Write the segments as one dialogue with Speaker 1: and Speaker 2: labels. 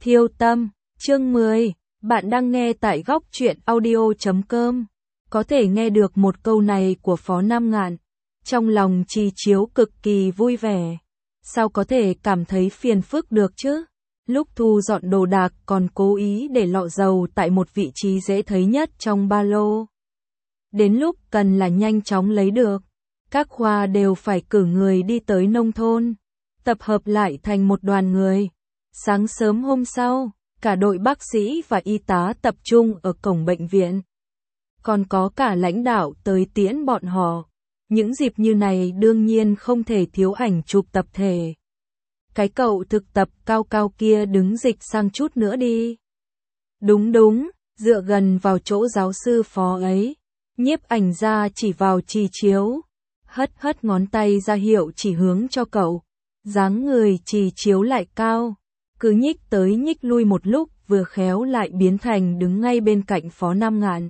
Speaker 1: Thiêu tâm, chương 10, bạn đang nghe tại góc truyện audio.com. Có thể nghe được một câu này của Phó Nam Ngạn, trong lòng Trì Chiếu cực kỳ vui vẻ. Sao có thể cảm thấy phiền phức được chứ? Lúc thu dọn đồ đạc còn cố ý để lọ dầu tại một vị trí dễ thấy nhất trong ba lô. Đến lúc cần là nhanh chóng lấy được. Các khoa đều phải cử người đi tới nông thôn, tập hợp lại thành một đoàn người. Sáng sớm hôm sau, cả đội bác sĩ và y tá tập trung ở cổng bệnh viện. Còn có cả lãnh đạo tới tiễn bọn họ. Những dịp như này đương nhiên không thể thiếu ảnh chụp tập thể. Cái cậu thực tập cao cao kia đứng dịch sang chút nữa đi. Đúng, dựa gần vào chỗ giáo sư Phó ấy. Nhiếp ảnh gia chỉ vào Trì Chiếu, hất ngón tay ra hiệu chỉ hướng cho cậu. Dáng người Trì Chiếu lại cao, cứ nhích tới nhích lui một lúc vừa khéo lại biến thành đứng ngay bên cạnh Phó Nam Ngạn.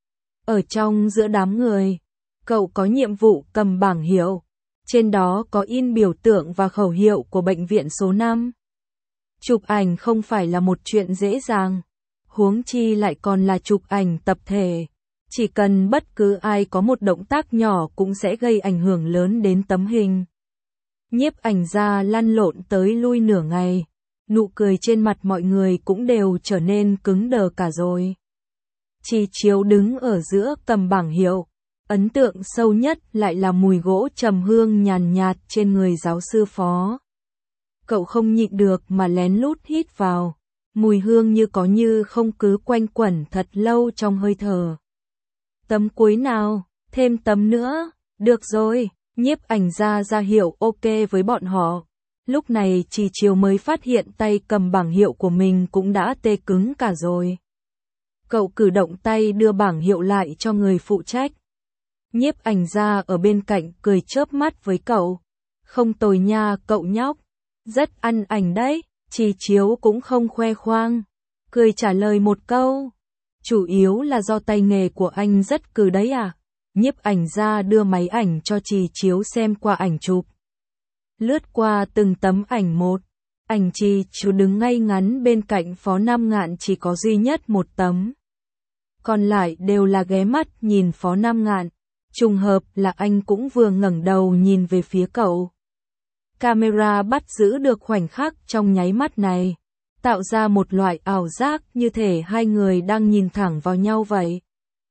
Speaker 1: Ở trong giữa đám người, cậu có nhiệm vụ cầm bảng hiệu, trên đó có in biểu tượng và khẩu hiệu của bệnh viện số 5. Chụp ảnh không phải là một chuyện dễ dàng, huống chi lại còn là chụp ảnh tập thể. Chỉ cần bất cứ ai có một động tác nhỏ cũng sẽ gây ảnh hưởng lớn đến tấm hình. Nhiếp ảnh gia lăn lộn tới lui nửa ngày, nụ cười trên mặt mọi người cũng đều trở nên cứng đờ cả rồi. Trì Chiếu đứng ở giữa cầm bảng hiệu, ấn tượng sâu nhất lại là mùi gỗ trầm hương nhàn nhạt trên người giáo sư Phó. Cậu không nhịn được mà lén lút hít vào, mùi hương như có như không cứ quanh quẩn thật lâu trong hơi thở. Tấm cuối nào, thêm tấm nữa, được rồi, nhiếp ảnh gia ra hiệu ok với bọn họ. Lúc này Trì Chiếu mới phát hiện tay cầm bảng hiệu của mình cũng đã tê cứng cả rồi. Cậu cử động tay đưa bảng hiệu lại cho người phụ trách. Nhiếp ảnh gia ở bên cạnh cười chớp mắt với cậu. Không tồi nha cậu nhóc, rất ăn ảnh đấy. Trì Chiếu cũng không khoe khoang, cười trả lời một câu. Chủ yếu là do tay nghề của anh rất cừ đấy à? Nhiếp ảnh gia đưa máy ảnh cho Trì Chiếu xem qua ảnh chụp. Lướt qua từng tấm ảnh một, ảnh Trì Chiếu đứng ngay ngắn bên cạnh Phó Nam Ngạn chỉ có duy nhất một tấm. Còn lại đều là ghé mắt nhìn Phó Nam Ngạn, trùng hợp là anh cũng vừa ngẩng đầu nhìn về phía cậu. Camera bắt giữ được khoảnh khắc trong nháy mắt này, tạo ra một loại ảo giác như thể hai người đang nhìn thẳng vào nhau vậy.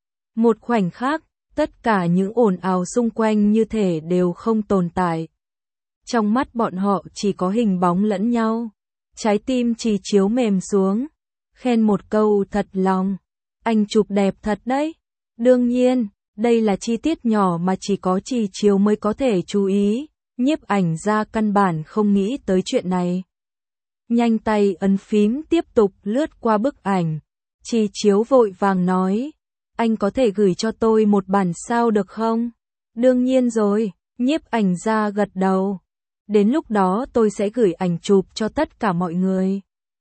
Speaker 1: Một khoảnh khắc, tất cả những ồn ào xung quanh như thể đều không tồn tại. Trong mắt bọn họ chỉ có hình bóng lẫn nhau. Trái tim Trì Chiếu mềm xuống, khen một câu thật lòng. Anh chụp đẹp thật đấy. Đương nhiên, đây là chi tiết nhỏ mà chỉ có Trì Chiếu mới có thể chú ý. Nhiếp ảnh gia căn bản không nghĩ tới chuyện này. Nhanh tay ấn phím tiếp tục lướt qua bức ảnh. Trì Chiếu vội vàng nói, anh có thể gửi cho tôi một bản sao được không? Đương nhiên rồi, nhiếp ảnh gia gật đầu. Đến lúc đó tôi sẽ gửi ảnh chụp cho tất cả mọi người.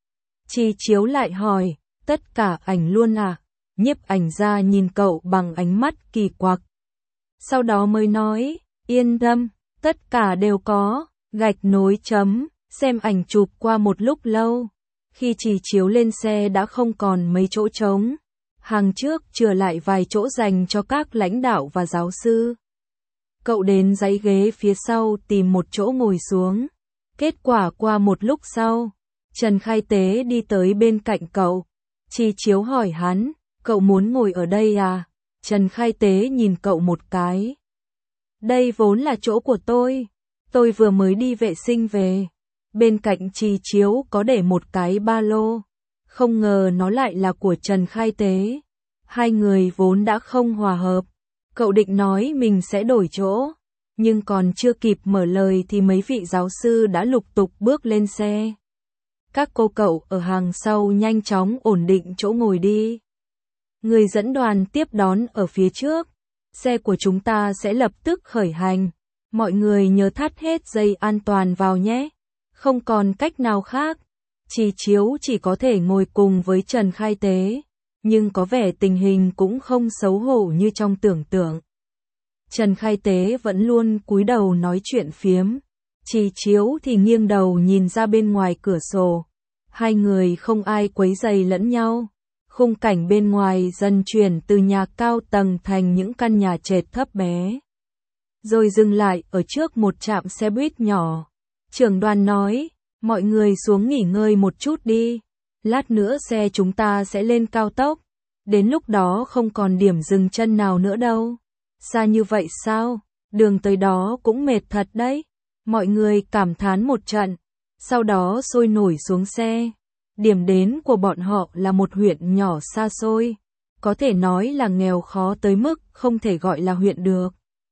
Speaker 1: Trì Chiếu lại hỏi, tất cả ảnh luôn à? Nhiếp ảnh gia nhìn cậu bằng ánh mắt kỳ quặc. Sau đó mới nói, yên tâm, tất cả đều có, gạch nối chấm. Xem ảnh chụp qua một lúc lâu, khi Trì Chiếu lên xe đã không còn mấy chỗ trống. Hàng trước chừa lại vài chỗ dành cho các lãnh đạo và giáo sư. Cậu đến dãy ghế phía sau tìm một chỗ ngồi xuống. Kết quả qua một lúc sau, Trần Khai Tế đi tới bên cạnh cậu. Trì Chiếu hỏi hắn, cậu muốn ngồi ở đây à? Trần Khai Tế nhìn cậu một cái. Đây vốn là chỗ của tôi vừa mới đi vệ sinh về. Bên cạnh Trì Chiếu có để một cái ba lô, không ngờ nó lại là của Trần Khai Tế. Hai người vốn đã không hòa hợp, cậu định nói mình sẽ đổi chỗ, nhưng còn chưa kịp mở lời thì mấy vị giáo sư đã lục tục bước lên xe. Các cô cậu ở hàng sau nhanh chóng ổn định chỗ ngồi đi. Người dẫn đoàn tiếp đón ở phía trước, xe của chúng ta sẽ lập tức khởi hành, mọi người nhớ thắt hết dây an toàn vào nhé. Không còn cách nào khác, Trì Chiếu chỉ có thể ngồi cùng với Trần Khai Tế, nhưng có vẻ tình hình cũng không xấu hổ như trong tưởng tượng. Trần Khai Tế vẫn luôn cúi đầu nói chuyện phiếm, Trì Chiếu thì nghiêng đầu nhìn ra bên ngoài cửa sổ. Hai người không ai quấy rầy lẫn nhau. Khung cảnh bên ngoài dần chuyển từ nhà cao tầng thành những căn nhà trệt thấp bé. Rồi dừng lại ở trước một trạm xe buýt nhỏ. Trưởng đoàn nói, mọi người xuống nghỉ ngơi một chút đi. Lát nữa xe chúng ta sẽ lên cao tốc. Đến lúc đó không còn điểm dừng chân nào nữa đâu. Xa như vậy sao? Đường tới đó cũng mệt thật đấy. Mọi người cảm thán một trận. Sau đó sôi nổi xuống xe. Điểm đến của bọn họ là một huyện nhỏ xa xôi. Có thể nói là nghèo khó tới mức không thể gọi là huyện được.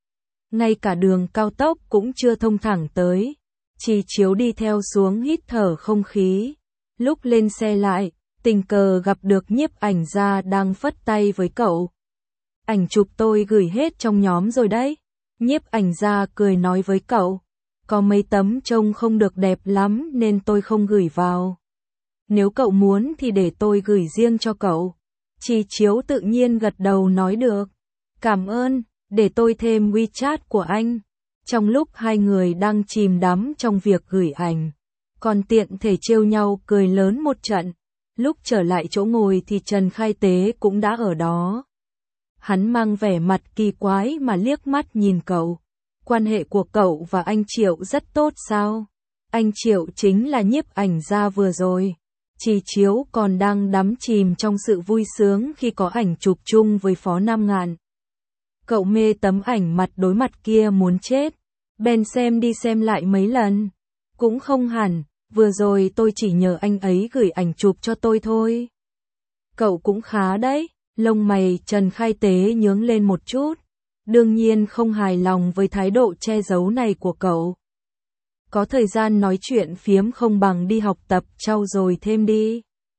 Speaker 1: Ngay cả đường cao tốc cũng chưa thông thẳng tới. Chỉ Chiếu đi theo xuống hít thở không khí. Lúc lên xe lại, tình cờ gặp được nhiếp ảnh gia đang phất tay với cậu. Ảnh chụp tôi gửi hết trong nhóm rồi đấy. Nhiếp ảnh gia cười nói với cậu. Có mấy tấm trông không được đẹp lắm nên tôi không gửi vào. Nếu cậu muốn thì để tôi gửi riêng cho cậu. Chỉ Chiếu tự nhiên gật đầu nói được. Cảm ơn, để tôi thêm WeChat của anh. Trong lúc hai người đang chìm đắm trong việc gửi ảnh, còn tiện thể trêu nhau cười lớn một trận. Lúc trở lại chỗ ngồi thì Trần Khai Tế cũng đã ở đó. Hắn mang vẻ mặt kỳ quái mà liếc mắt nhìn cậu. Quan hệ của cậu và anh Triệu rất tốt sao? Anh Triệu chính là nhiếp ảnh gia vừa rồi. Chỉ Chiếu còn đang đắm chìm trong sự vui sướng khi có ảnh chụp chung với Phó Nam Ngạn. Cậu mê tấm ảnh mặt đối mặt kia muốn chết. Bèn xem đi xem lại mấy lần. Cũng không hẳn, vừa rồi tôi chỉ nhờ anh ấy gửi ảnh chụp cho tôi thôi. Cậu cũng khá đấy. Lông mày Trần Khai Tế nhướng lên một chút. Đương nhiên không hài lòng với thái độ che giấu này của cậu. Có thời gian nói chuyện phiếm không bằng đi học tập trau dồi thêm đi.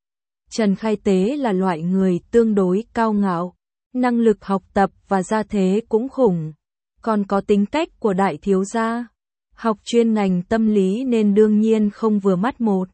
Speaker 1: Trần Khai Tế là loại người tương đối cao ngạo. Năng lực học tập và gia thế cũng khủng. Còn có tính cách của đại thiếu gia. Học chuyên ngành tâm lý nên đương nhiên không vừa mắt một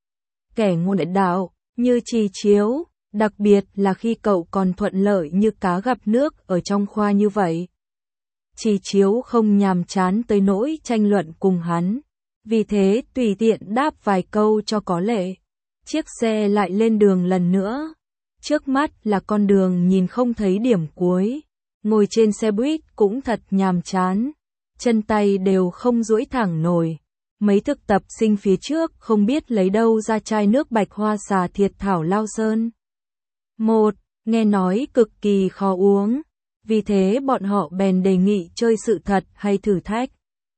Speaker 1: kẻ ngôn đạo như Chỉ Chiếu. Đặc biệt là khi cậu còn thuận lợi như cá gặp nước ở trong khoa như vậy. Chỉ Chiếu không nhàm chán tới nỗi tranh luận cùng hắn. Vì thế tùy tiện đáp vài câu cho có lệ. Chiếc xe lại lên đường lần nữa. Trước mắt là con đường nhìn không thấy điểm cuối. Ngồi trên xe buýt cũng thật nhàm chán. Chân tay đều không duỗi thẳng nổi. Mấy thực tập sinh phía trước không biết lấy đâu ra chai nước bạch hoa xà thiệt thảo Lao Sơn. Nghe nói cực kỳ khó uống. Vì thế bọn họ bèn đề nghị chơi sự thật hay thử thách.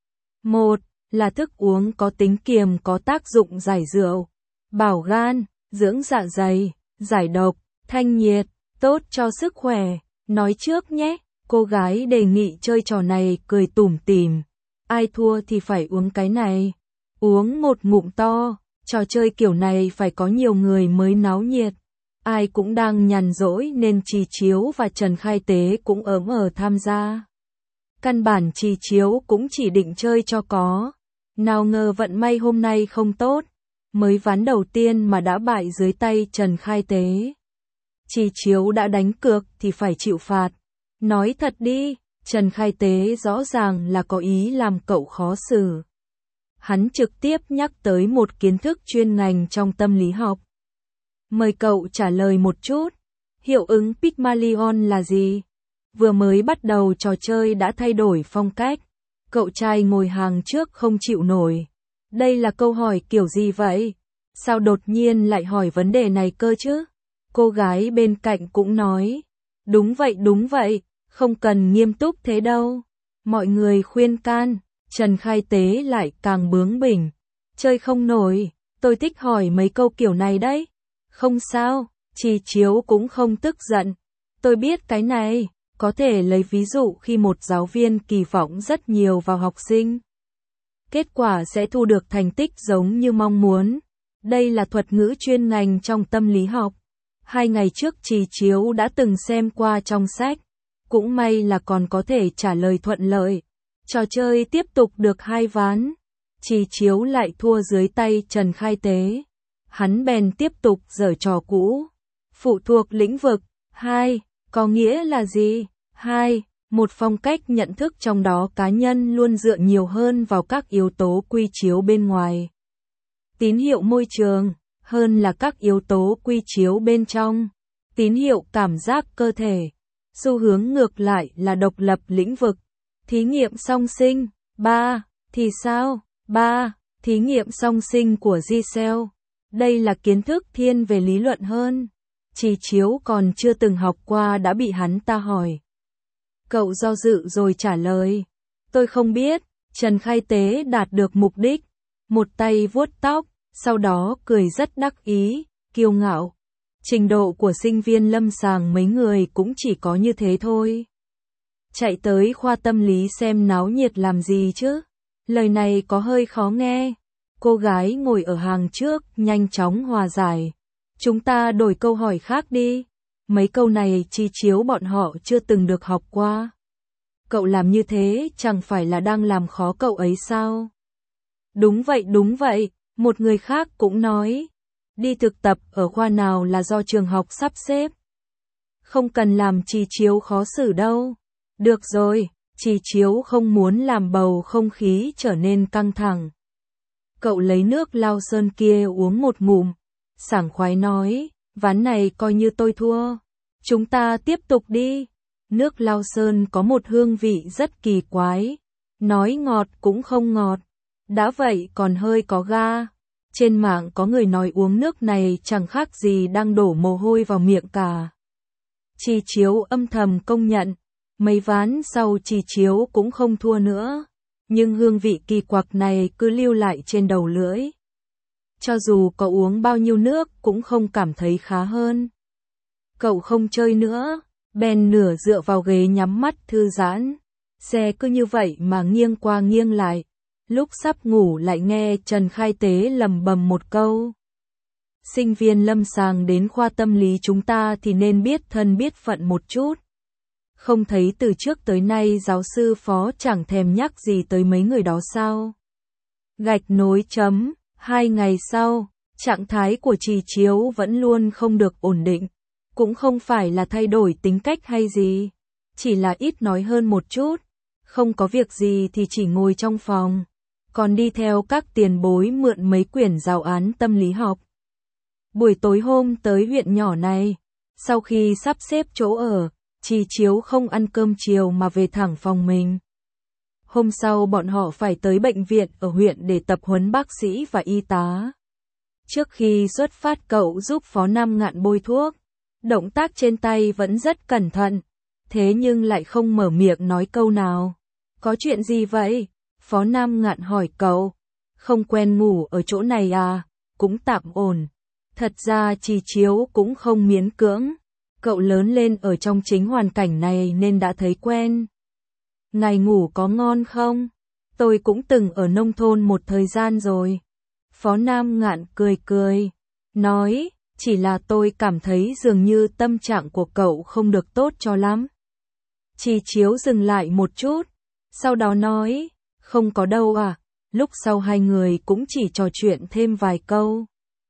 Speaker 1: Là thức uống có tính kiềm có tác dụng giải rượu, bảo gan, dưỡng dạ dày, giải độc, thanh nhiệt, tốt cho sức khỏe. Nói trước nhé, cô gái đề nghị chơi trò này cười tủm tỉm. Ai thua thì phải uống cái này. Uống một ngụm to, trò chơi kiểu này phải có nhiều người mới náo nhiệt. Ai cũng đang nhàn rỗi nên Chỉ Chiếu và Trần Khai Tế cũng ớm tham gia. Căn bản Chỉ Chiếu cũng chỉ định chơi cho có. Nào ngờ vận may hôm nay không tốt. Mới ván đầu tiên mà đã bại dưới tay Trần Khai Tế. Chỉ Chiếu đã đánh cược thì phải chịu phạt. Nói thật đi, Trần Khai Tế rõ ràng là có ý làm cậu khó xử. Hắn trực tiếp nhắc tới một kiến thức chuyên ngành trong tâm lý học. Mời cậu trả lời một chút. Hiệu ứng Pygmalion là gì? Vừa mới bắt đầu trò chơi đã thay đổi phong cách. Cậu trai ngồi hàng trước không chịu nổi. Đây là câu hỏi kiểu gì vậy? Sao đột nhiên lại hỏi vấn đề này cơ chứ? Cô gái bên cạnh cũng nói. Đúng vậy, không cần nghiêm túc thế đâu. Mọi người khuyên can, Trần Khai Tế lại càng bướng bỉnh. Chơi không nổi, tôi thích hỏi mấy câu kiểu này đấy. Không sao, Chỉ Chiếu cũng không tức giận. Tôi biết cái này, có thể lấy ví dụ khi một giáo viên kỳ vọng rất nhiều vào học sinh. Kết quả sẽ thu được thành tích giống như mong muốn. Đây là thuật ngữ chuyên ngành trong tâm lý học. 2 ngày trước Chỉ Chiếu đã từng xem qua trong sách. Cũng may là còn có thể trả lời thuận lợi. Trò chơi tiếp tục được 2 ván. Chỉ Chiếu lại thua dưới tay Trần Khai Tế. Hắn bèn tiếp tục giở trò cũ. Phụ thuộc lĩnh vực. 2. Có nghĩa là gì? 2. Một phong cách nhận thức trong đó cá nhân luôn dựa nhiều hơn vào các yếu tố quy chiếu bên ngoài. Tín hiệu môi trường. hơn là các yếu tố quy chiếu bên trong. Tín hiệu cảm giác cơ thể. Xu hướng ngược lại là độc lập lĩnh vực. Thí nghiệm song sinh. 3. Thì sao? 3. Thí nghiệm song sinh của Giselle. Đây là kiến thức thiên về lý luận hơn. Trì Chiếu còn chưa từng học qua đã bị hắn ta hỏi. Cậu do dự rồi trả lời. Tôi không biết. Trần Khai Tế đạt được mục đích. Một tay vuốt tóc, sau đó cười rất đắc ý, kiêu ngạo. Trình độ của sinh viên lâm sàng mấy người cũng chỉ có như thế thôi. Chạy tới khoa tâm lý xem náo nhiệt làm gì chứ? Lời này có hơi khó nghe. Cô gái ngồi ở hàng trước nhanh chóng hòa giải. Chúng ta đổi câu hỏi khác đi. Mấy câu này Trì Chiếu bọn họ chưa từng được học qua. Cậu làm như thế chẳng phải là đang làm khó cậu ấy sao? Đúng vậy, một người khác cũng nói. Đi thực tập ở khoa nào là do trường học sắp xếp. Không cần làm Trì Chiếu khó xử đâu. Được rồi, Trì Chiếu không muốn làm bầu không khí trở nên căng thẳng. Cậu lấy nước Lao Sơn kia uống một ngụm, sảng khoái nói, ván này coi như tôi thua. Chúng ta tiếp tục đi. Nước Lao Sơn có một hương vị rất kỳ quái. Nói ngọt cũng không ngọt. Đã vậy còn hơi có ga. Trên mạng có người nói uống nước này chẳng khác gì đang đổ mồ hôi vào miệng cả. Trì Chiếu âm thầm công nhận. Mấy ván sau Trì Chiếu cũng không thua nữa. Nhưng hương vị kỳ quặc này cứ lưu lại trên đầu lưỡi. Cho dù có uống bao nhiêu nước cũng không cảm thấy khá hơn. Cậu không chơi nữa. Bèn nửa dựa vào ghế nhắm mắt thư giãn. Xe cứ như vậy mà nghiêng qua nghiêng lại. Lúc sắp ngủ lại nghe Trần Khai Tế lầm bầm một câu. Sinh viên lâm sàng đến khoa tâm lý chúng ta thì nên biết thân biết phận một chút. Không thấy từ trước tới nay giáo sư phó chẳng thèm nhắc gì tới mấy người đó sao? Gạch nối chấm. 2 ngày sau, trạng thái của Trì Chiếu vẫn luôn không được ổn định. Cũng không phải là thay đổi tính cách hay gì. Chỉ là ít nói hơn một chút. Không có việc gì thì chỉ ngồi trong phòng. Còn đi theo các tiền bối mượn mấy quyển giáo án tâm lý học. Buổi tối hôm tới huyện nhỏ này, sau khi sắp xếp chỗ ở, Trì Chiếu không ăn cơm chiều mà về thẳng phòng mình. Hôm sau bọn họ phải tới bệnh viện ở huyện để tập huấn bác sĩ và y tá. Trước khi xuất phát cậu giúp Phó Nam Ngạn bôi thuốc. Động tác trên tay vẫn rất cẩn thận, thế nhưng lại không mở miệng nói câu nào. Có chuyện gì vậy? Phó Nam Ngạn hỏi cậu. Không quen ngủ ở chỗ này à? Cũng tạm ổn. Thật ra Trì Chiếu cũng không miễn cưỡng. Cậu lớn lên ở trong chính hoàn cảnh này nên đã thấy quen. Ngày ngủ có ngon không? Tôi cũng từng ở nông thôn một thời gian rồi. Phó Nam Ngạn cười, nói, chỉ là tôi cảm thấy dường như tâm trạng của cậu không được tốt cho lắm. Trì Chiếu dừng lại một chút, sau đó nói, không có đâu à. Lúc sau hai người cũng chỉ trò chuyện thêm vài câu.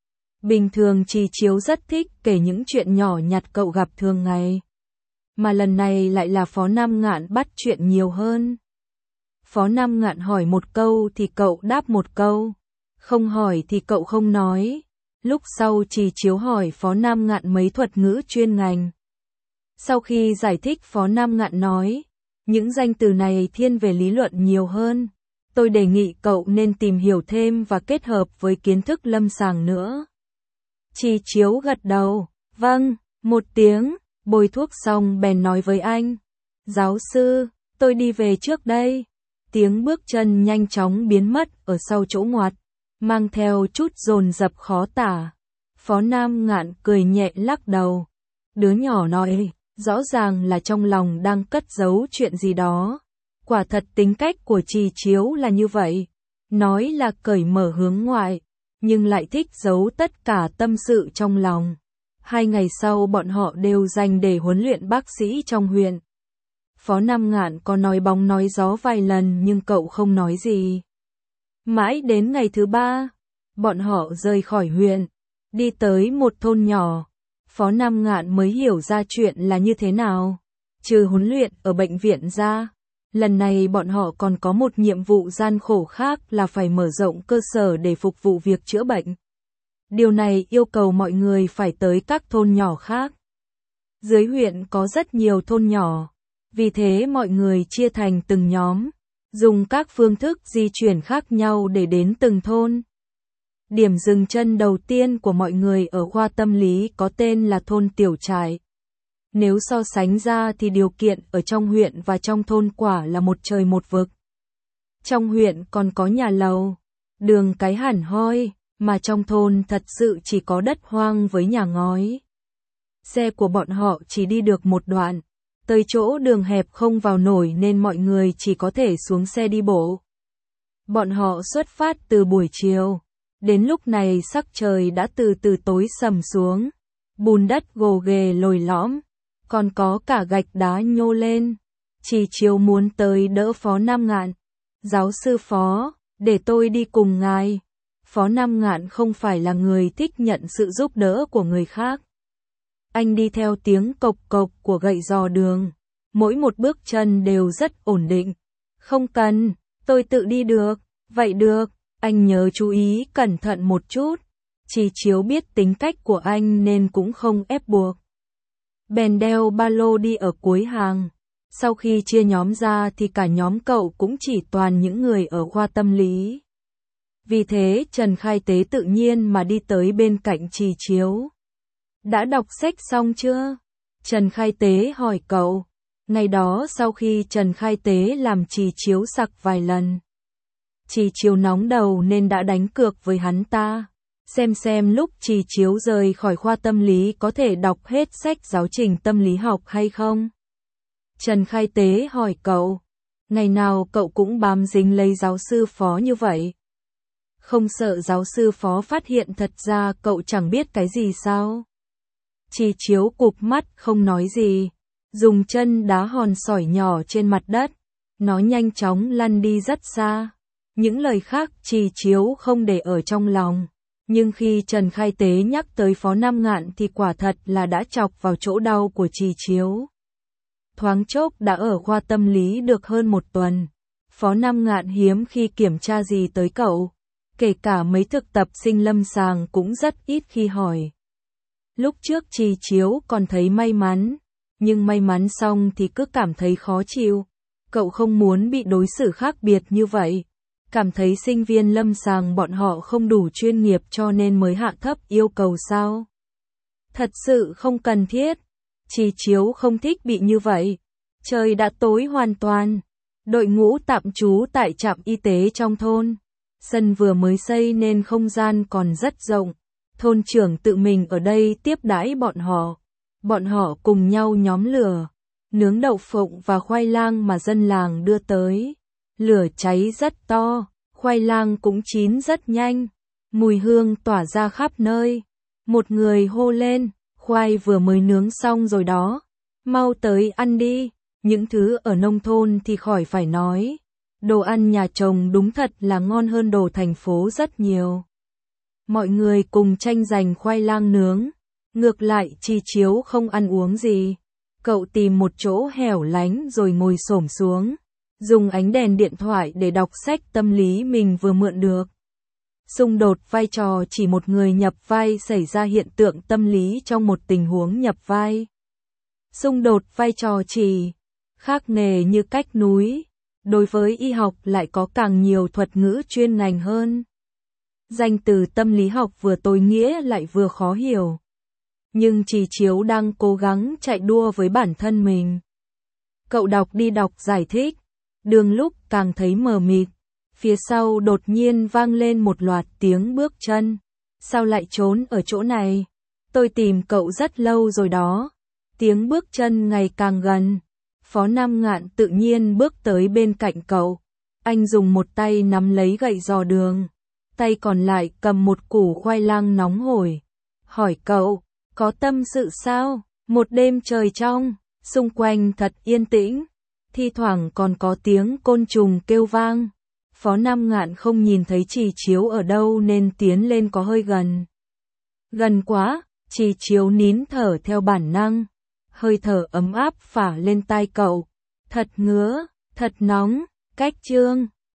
Speaker 1: Bình thường Trì Chiếu rất thích kể những chuyện nhỏ nhặt cậu gặp thường ngày. Mà lần này lại là Phó Nam Ngạn bắt chuyện nhiều hơn. Phó Nam Ngạn hỏi một câu thì cậu đáp một câu. Không hỏi thì cậu không nói. Lúc sau Trì Chiếu hỏi Phó Nam Ngạn mấy thuật ngữ chuyên ngành. Sau khi giải thích Phó Nam Ngạn nói, những danh từ này thiên về lý luận nhiều hơn. Tôi đề nghị cậu nên tìm hiểu thêm và kết hợp với kiến thức lâm sàng nữa. Trì Chiếu gật đầu, vâng, một tiếng, bôi thuốc xong bèn nói với anh. Giáo sư, tôi đi về trước đây. Tiếng bước chân nhanh chóng biến mất ở sau chỗ ngoặt, mang theo chút dồn dập khó tả. Phó Nam Ngạn cười nhẹ lắc đầu. Đứa nhỏ nói, rõ ràng là trong lòng đang cất giấu chuyện gì đó. Quả thật tính cách của Trì Chiếu là như vậy. Nói là cởi mở hướng ngoại, nhưng lại thích giấu tất cả tâm sự trong lòng. 2 ngày sau bọn họ đều dành để huấn luyện bác sĩ trong huyện. Phó Nam Ngạn có nói bóng nói gió vài lần nhưng cậu không nói gì. Mãi đến ngày thứ 3, bọn họ rời khỏi huyện, đi tới một thôn nhỏ. Phó Nam Ngạn mới hiểu ra chuyện là như thế nào. Trừ huấn luyện ở bệnh viện ra, lần này bọn họ còn có một nhiệm vụ gian khổ khác là phải mở rộng cơ sở để phục vụ việc chữa bệnh. Điều này yêu cầu mọi người phải tới các thôn nhỏ khác. Dưới huyện có rất nhiều thôn nhỏ, vì thế mọi người chia thành từng nhóm, dùng các phương thức di chuyển khác nhau để đến từng thôn. Điểm dừng chân đầu tiên của mọi người ở khoa tâm lý có tên là thôn Tiểu Trải. Nếu so sánh ra thì điều kiện ở trong huyện và trong thôn quả là một trời một vực. Trong huyện còn có nhà lầu, đường cái hẳn hoi, mà trong thôn thật sự chỉ có đất hoang với nhà ngói. Xe của bọn họ chỉ đi được một đoạn, tới chỗ đường hẹp không vào nổi nên mọi người chỉ có thể xuống xe đi bộ. Bọn họ xuất phát từ buổi chiều, đến lúc này sắc trời đã từ từ tối sầm xuống, bùn đất gồ ghề lồi lõm, còn có cả gạch đá nhô lên. Chỉ chiều muốn tới đỡ Phó Nam Ngạn. Giáo sư Phó, để tôi đi cùng ngài. Phó Nam Ngạn không phải là người thích nhận sự giúp đỡ của người khác. Anh đi theo tiếng cộc cộc của gậy dò đường, mỗi một bước chân đều rất ổn định. Không cần, tôi tự đi được. Vậy được, anh nhớ chú ý cẩn thận một chút. Chỉ chiếu biết tính cách của anh nên cũng không ép buộc. Bèn đeo ba lô đi ở cuối hàng. Sau khi chia nhóm ra thì cả nhóm cậu cũng chỉ toàn những người ở khoa tâm lý. Vì thế Trần Khai Tế tự nhiên mà đi tới bên cạnh Trì Chiếu. Đã đọc sách xong chưa? Trần Khai Tế hỏi cậu. Ngày đó sau khi Trần Khai Tế làm Trì Chiếu sặc vài lần, Trì Chiếu nóng đầu nên đã đánh cược với hắn ta. Xem lúc Trì Chiếu rời khỏi khoa tâm lý có thể đọc hết sách giáo trình tâm lý học hay không? Trần Khai Tế hỏi cậu. Ngày nào cậu cũng bám dính lấy giáo sư Phó như vậy? Không sợ giáo sư Phó phát hiện thật ra cậu chẳng biết cái gì sao? Trì Chiếu cụp mắt không nói gì, dùng chân đá hòn sỏi nhỏ trên mặt đất. Nó nhanh chóng lăn đi rất xa. Những lời khác Trì Chiếu không để ở trong lòng. Nhưng khi Trần Khai Tế nhắc tới Phó Nam Ngạn thì quả thật là đã chọc vào chỗ đau của Trì Chiếu. Thoáng chốc đã ở khoa tâm lý được hơn một tuần. Phó Nam Ngạn hiếm khi kiểm tra gì tới cậu. Kể cả mấy thực tập sinh lâm sàng cũng rất ít khi hỏi. Lúc trước Trì Chiếu còn thấy may mắn, nhưng may mắn xong thì cứ cảm thấy khó chịu. Cậu không muốn bị đối xử khác biệt như vậy. Cảm thấy sinh viên lâm sàng bọn họ không đủ chuyên nghiệp cho nên mới hạ thấp yêu cầu sao? Thật sự không cần thiết. Trì Chiếu không thích bị như vậy. Trời đã tối hoàn toàn. Đội ngũ tạm trú tại trạm y tế trong thôn. Sân vừa mới xây nên không gian còn rất rộng. Thôn trưởng tự mình ở đây tiếp đãi bọn họ. Bọn họ cùng nhau nhóm lửa, nướng đậu phộng và khoai lang mà dân làng đưa tới. Lửa cháy rất to, khoai lang cũng chín rất nhanh. Mùi hương tỏa ra khắp nơi. Một người hô lên, khoai vừa mới nướng xong rồi đó. Mau tới ăn đi. Những thứ ở nông thôn thì khỏi phải nói. Đồ ăn nhà chồng đúng thật là ngon hơn đồ thành phố rất nhiều. Mọi người cùng tranh giành khoai lang nướng. Ngược lại Trì Chiếu không ăn uống gì. Cậu tìm một chỗ hẻo lánh rồi ngồi xổm xuống, dùng ánh đèn điện thoại để đọc sách tâm lý mình vừa mượn được. Xung đột vai trò chỉ một người nhập vai xảy ra hiện tượng tâm lý trong một tình huống nhập vai. Xung đột vai trò chỉ khác nghề như cách núi. Đối với y học lại có càng nhiều thuật ngữ chuyên ngành hơn. Danh từ tâm lý học vừa tối nghĩa lại vừa khó hiểu. Nhưng Trì Chiếu đang cố gắng chạy đua với bản thân mình. Cậu đọc đi đọc giải thích, đường lúc càng thấy mờ mịt. Phía sau đột nhiên vang lên một loạt tiếng bước chân. Sao lại trốn ở chỗ này? Tôi tìm cậu rất lâu rồi đó. Tiếng bước chân ngày càng gần. Phó Nam Ngạn tự nhiên bước tới bên cạnh cậu. Anh dùng một tay nắm lấy gậy dò đường, tay còn lại cầm một củ khoai lang nóng hổi. Hỏi cậu, có tâm sự sao? Một đêm trời trong, xung quanh thật yên tĩnh. Thi thoảng còn có tiếng côn trùng kêu vang. Phó Nam Ngạn không nhìn thấy Trì Chiếu ở đâu nên tiến lên có hơi gần. Gần quá, Trì Chiếu nín thở theo bản năng. Hơi thở ấm áp phả lên tai cậu. Thật ngứa, thật nóng, cách chương.